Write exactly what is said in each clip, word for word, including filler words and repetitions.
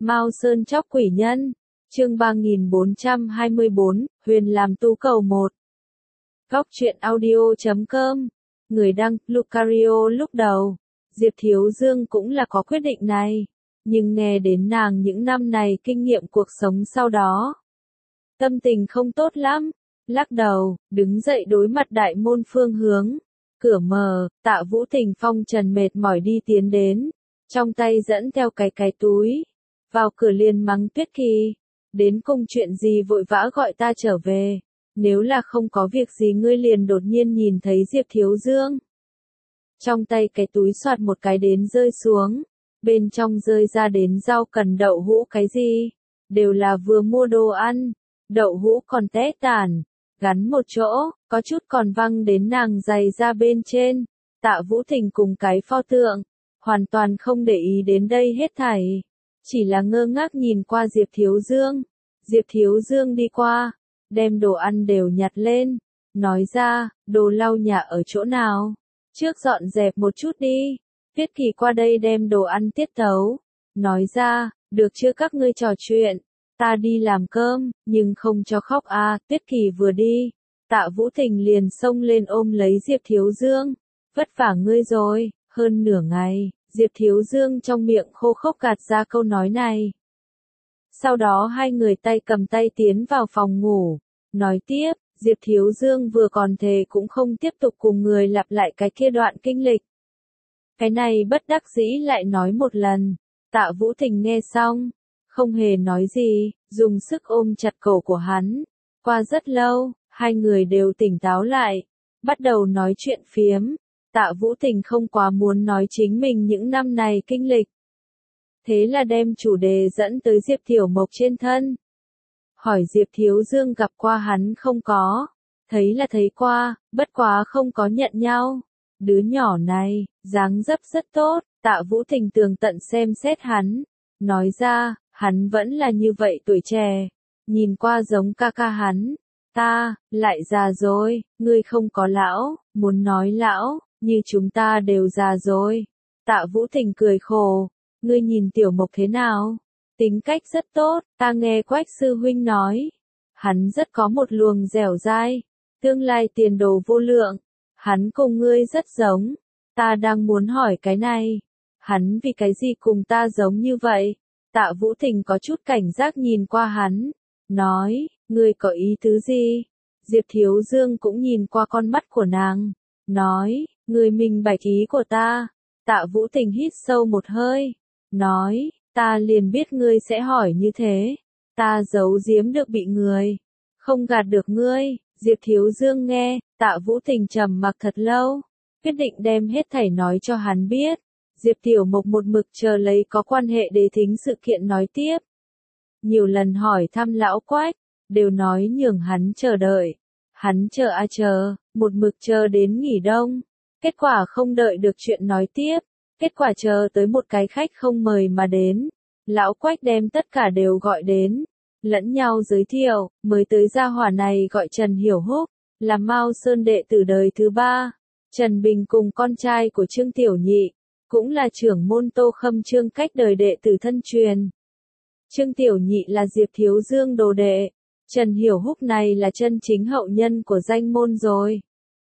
Mao Sơn chóc quỷ nhân, chương ba nghìn bốn trăm hai mươi bốn, Huyền làm tú cầu một. Góc truyện audio chấm com, người đăng, Lucario. Lúc đầu, Diệp Thiếu Dương cũng là có quyết định này, nhưng nghe đến nàng những năm này kinh nghiệm cuộc sống sau đó, tâm tình không tốt lắm, lắc đầu, đứng dậy đối mặt đại môn phương hướng. Cửa mở, Tạ Vũ Tình phong trần mệt mỏi đi tiến đến, trong tay dẫn theo cái cái túi, vào cửa liền mắng Tuyết Kỳ, đến cùng chuyện gì vội vã gọi ta trở về, nếu là không có việc gì ngươi liền đột nhiên nhìn thấy Diệp Thiếu Dương. Trong tay cái túi xoạt một cái đến rơi xuống, bên trong rơi ra đến rau cần đậu hũ cái gì, đều là vừa mua đồ ăn, đậu hũ còn té tàn, gắn một chỗ, có chút còn văng đến nàng giày ra bên trên. Tạ Vũ Tình cùng cái pho tượng, hoàn toàn không để ý đến đây hết thảy, chỉ là ngơ ngác nhìn qua Diệp Thiếu Dương. Diệp Thiếu Dương đi qua, đem đồ ăn đều nhặt lên, nói ra, đồ lau nhà ở chỗ nào, trước dọn dẹp một chút đi. Tuyết Kỳ qua đây đem đồ ăn tiết tấu, nói ra, được chưa các ngươi trò chuyện, ta đi làm cơm, nhưng không cho khóc à. Tuyết Kỳ vừa đi, Tạ Vũ Tình liền xông lên ôm lấy Diệp Thiếu Dương, vất vả ngươi rồi. Hơn nửa ngày, Diệp Thiếu Dương trong miệng khô khốc gạt ra câu nói này. Sau đó hai người tay cầm tay tiến vào phòng ngủ, nói tiếp, Diệp Thiếu Dương vừa còn thề cũng không tiếp tục cùng người lặp lại cái kia đoạn kinh lịch. Cái này bất đắc dĩ lại nói một lần. Tạ Vũ Tình nghe xong, không hề nói gì, dùng sức ôm chặt cổ của hắn. Qua rất lâu, hai người đều tỉnh táo lại, bắt đầu nói chuyện phiếm. Tạ Vũ Tình không quá muốn nói chính mình những năm này kinh lịch, thế là đem chủ đề dẫn tới Diệp Tiểu Mộc trên thân. Hỏi Diệp Thiếu Dương gặp qua hắn không có, thấy là thấy qua, bất quá không có nhận nhau. Đứa nhỏ này, dáng dấp rất tốt. Tạ Vũ Tình tường tận xem xét hắn, nói ra, hắn vẫn là như vậy tuổi trẻ, nhìn qua giống ca ca hắn. Ta, lại già rồi, ngươi không có lão, muốn nói lão, như chúng ta đều già rồi. Tạ Vũ Tình cười khổ, ngươi nhìn Tiểu Mộc thế nào? Tính cách rất tốt, ta nghe Quách sư huynh nói, hắn rất có một luồng dẻo dai, tương lai tiền đồ vô lượng, hắn cùng ngươi rất giống. Ta đang muốn hỏi cái này, hắn vì cái gì cùng ta giống như vậy? Tạ Vũ Tình có chút cảnh giác nhìn qua hắn, nói, ngươi có ý tứ gì? Diệp Thiếu Dương cũng nhìn qua con mắt của nàng, nói, ngươi minh bạch ý của ta. Tạ Vũ Tình hít sâu một hơi, nói, ta liền biết ngươi sẽ hỏi như thế, ta giấu giếm được bị người, không gạt được ngươi. Diệp Thiếu Dương nghe, Tạ Vũ Tình trầm mặc thật lâu, quyết định đem hết thảy nói cho hắn biết. Diệp Tiểu Mộc một mực chờ lấy có quan hệ đế thính sự kiện nói tiếp. Nhiều lần hỏi thăm lão Quách, đều nói nhường hắn chờ đợi. Hắn chờ a chờ, một mực chờ đến nghỉ đông. Kết quả không đợi được chuyện nói tiếp. Kết quả chờ tới một cái khách không mời mà đến. Lão Quách đem tất cả đều gọi đến, lẫn nhau giới thiệu, mới tới gia hỏa này gọi Trần Hiểu Húc, là Mao Sơn đệ tử đời thứ ba. Trần Bình cùng con trai của Trương Tiểu Nhị, cũng là trưởng môn Tô Khâm Trương cách đời đệ tử thân truyền. Trương Tiểu Nhị là Diệp Thiếu Dương đồ đệ, Trần Hiểu Húc này là chân chính hậu nhân của danh môn rồi.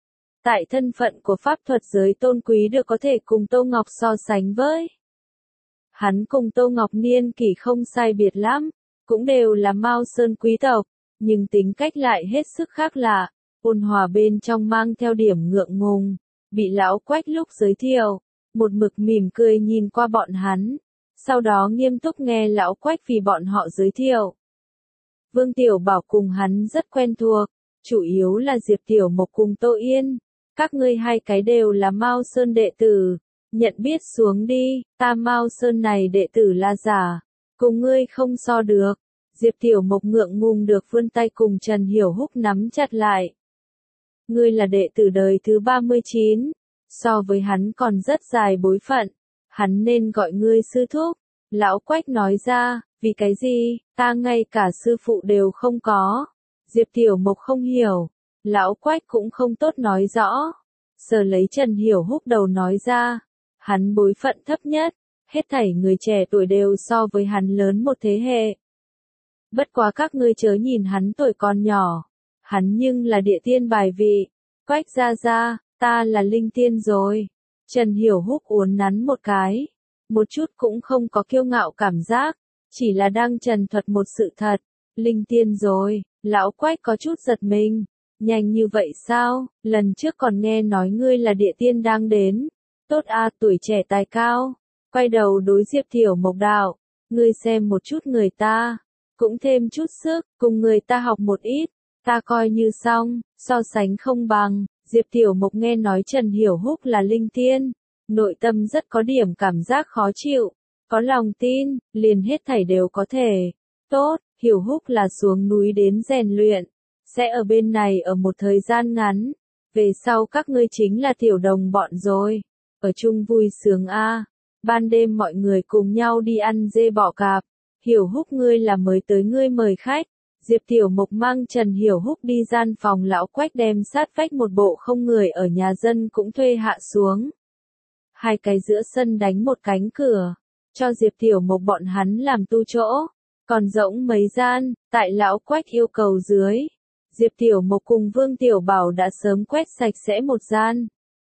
Tại thân phận của pháp thuật giới tôn quý được có thể cùng Tô Ngọc so sánh với. Hắn cùng Tô Ngọc niên kỷ không sai biệt lắm, cũng đều là Mao Sơn quý tộc, nhưng tính cách lại hết sức khác lạ, ôn hòa bên trong mang theo điểm ngượng ngùng. Bị lão Quách lúc giới thiệu, một mực mỉm cười nhìn qua bọn hắn, sau đó nghiêm túc nghe lão Quách vì bọn họ giới thiệu. Vương Tiểu Bảo cùng hắn rất quen thuộc, chủ yếu là Diệp Tiểu Mộc cùng Tô Yên, các ngươi hai cái đều là Mao Sơn đệ tử, nhận biết xuống đi, ta Mao Sơn này đệ tử là giả, cùng ngươi không so được. Diệp Tiểu Mộc ngượng ngùng được vươn tay cùng Trần Hiểu Húc nắm chặt lại. Ngươi là đệ tử đời thứ ba mươi chín, so với hắn còn rất dài bối phận, hắn nên gọi ngươi sư thúc. Lão Quách nói ra, vì cái gì, ta ngay cả sư phụ đều không có. Diệp Tiểu Mộc không hiểu, lão Quách cũng không tốt nói rõ. Sờ lấy Trần Hiểu Húc đầu nói ra, hắn bối phận thấp nhất, hết thảy người trẻ tuổi đều so với hắn lớn một thế hệ. Bất quá các ngươi chớ nhìn hắn tuổi còn nhỏ, hắn nhưng là địa tiên bài vị. Quách gia gia, ta là linh tiên rồi. Trần Hiểu Húc uốn nắn một cái, một chút cũng không có kiêu ngạo cảm giác, chỉ là đang trần thuật một sự thật. Linh tiên rồi, lão Quách có chút giật mình. Nhanh như vậy sao, lần trước còn nghe nói ngươi là địa tiên đang đến. Tốt a, tuổi trẻ tài cao. Quay đầu đối Diệp Thiểu Mộc đạo, ngươi xem một chút người ta, cũng thêm chút sức, cùng người ta học một ít, ta coi như xong, so sánh không bằng. Diệp Thiểu Mộc nghe nói Trần Hiểu Húc là linh tiên, nội tâm rất có điểm cảm giác khó chịu, có lòng tin, liền hết thảy đều có thể. Tốt, Hiểu Húc là xuống núi đến rèn luyện, sẽ ở bên này ở một thời gian ngắn, về sau các ngươi chính là tiểu đồng bọn rồi, ở chung vui sướng a. Ban đêm mọi người cùng nhau đi ăn dê bọ cạp, Hiểu Húc ngươi là mới tới ngươi mời khách. Diệp Tiểu Mộc mang Trần Hiểu Húc đi gian phòng lão Quách đem sát vách một bộ không người ở nhà dân cũng thuê hạ xuống. Hai cái giữa sân đánh một cánh cửa, cho Diệp Tiểu Mộc bọn hắn làm tu chỗ, còn rỗng mấy gian, tại lão Quách yêu cầu dưới. Diệp Tiểu Mộc cùng Vương Tiểu Bảo đã sớm quét sạch sẽ một gian,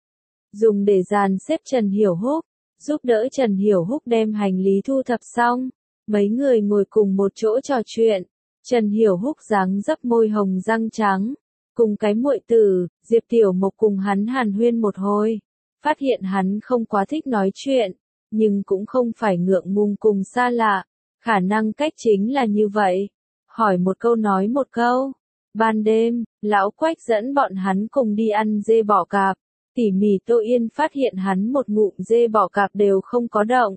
dùng để dàn xếp Trần Hiểu Húc, giúp đỡ Trần Hiểu Húc đem hành lý thu thập xong. Mấy người ngồi cùng một chỗ trò chuyện. Trần Hiểu Húc dáng dấp môi hồng răng trắng, cùng cái muội tử, Diệp Tiểu Mộc cùng hắn hàn huyên một hồi, phát hiện hắn không quá thích nói chuyện, nhưng cũng không phải ngượng ngùng cùng xa lạ, khả năng cách chính là như vậy, hỏi một câu nói một câu. Ban đêm, lão Quách dẫn bọn hắn cùng đi ăn dê bọ cạp, tỉ mỉ Tô Yên phát hiện hắn một ngụm dê bọ cạp đều không có động,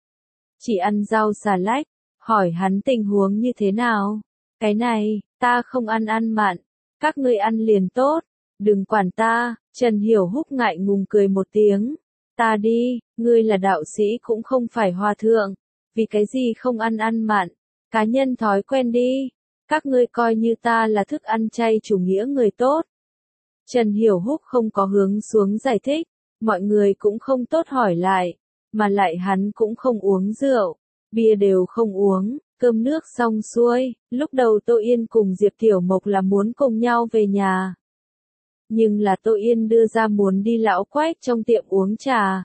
chỉ ăn rau xà lách, hỏi hắn tình huống như thế nào. Cái này, ta không ăn ăn mặn, các ngươi ăn liền tốt, đừng quản ta. Trần Hiểu Húc ngại ngùng cười một tiếng, ta đi, ngươi là đạo sĩ cũng không phải hòa thượng, vì cái gì không ăn ăn mặn, cá nhân thói quen đi, các ngươi coi như ta là thức ăn chay chủ nghĩa người tốt. Trần Hiểu Húc không có hướng xuống giải thích, mọi người cũng không tốt hỏi lại, mà lại hắn cũng không uống rượu, bia đều không uống. Cơm nước xong xuôi, lúc đầu Tô Yên cùng Diệp Tiểu Mộc là muốn cùng nhau về nhà. Nhưng là Tô Yên đưa ra muốn đi lão Quách trong tiệm uống trà.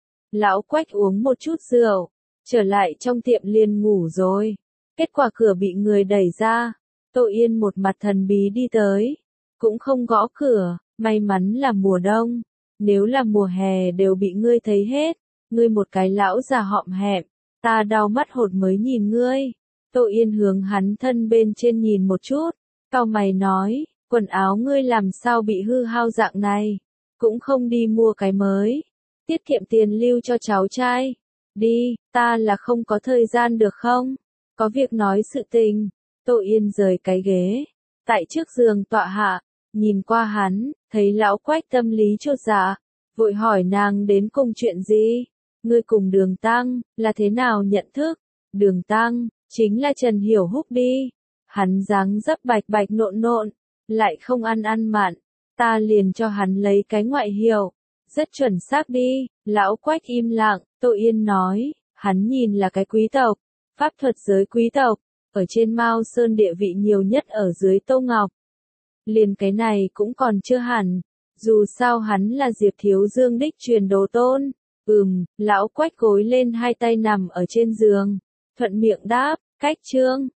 Lão Quách uống một chút rượu, trở lại trong tiệm liền ngủ rồi. Kết quả cửa bị người đẩy ra, Tô Yên một mặt thần bí đi tới, cũng không gõ cửa, may mắn là mùa đông, nếu là mùa hè đều bị ngươi thấy hết, ngươi một cái lão già họm hẹm, ta đau mắt hột mới nhìn ngươi. Tô Yên hướng hắn thân bên trên nhìn một chút, cau mày nói, quần áo ngươi làm sao bị hư hao dạng này, cũng không đi mua cái mới, tiết kiệm tiền lưu cho cháu trai. Đi, ta là không có thời gian được không? Có việc nói sự tình. Tô Yên rời cái ghế, tại trước giường tọa hạ, nhìn qua hắn, thấy lão Quách tâm lý chột dạ, vội hỏi nàng đến cùng chuyện gì? Ngươi cùng Đường Tăng, là thế nào nhận thức? Đường Tăng, chính là Trần Hiểu Húc đi. Hắn dáng dấp bạch bạch nộn nộn, lại không ăn ăn mặn, ta liền cho hắn lấy cái ngoại hiệu, rất chuẩn xác đi. Lão Quách im lặng, Tô Yên nói, hắn nhìn là cái quý tộc, pháp thuật giới quý tộc, ở trên Mao Sơn địa vị nhiều nhất ở dưới Tô Ngọc. Liền cái này cũng còn chưa hẳn, dù sao hắn là Diệp Thiếu Dương đích truyền đồ tôn. Ừm, lão Quách gối lên hai tay nằm ở trên giường, thuận miệng đáp, cách chương.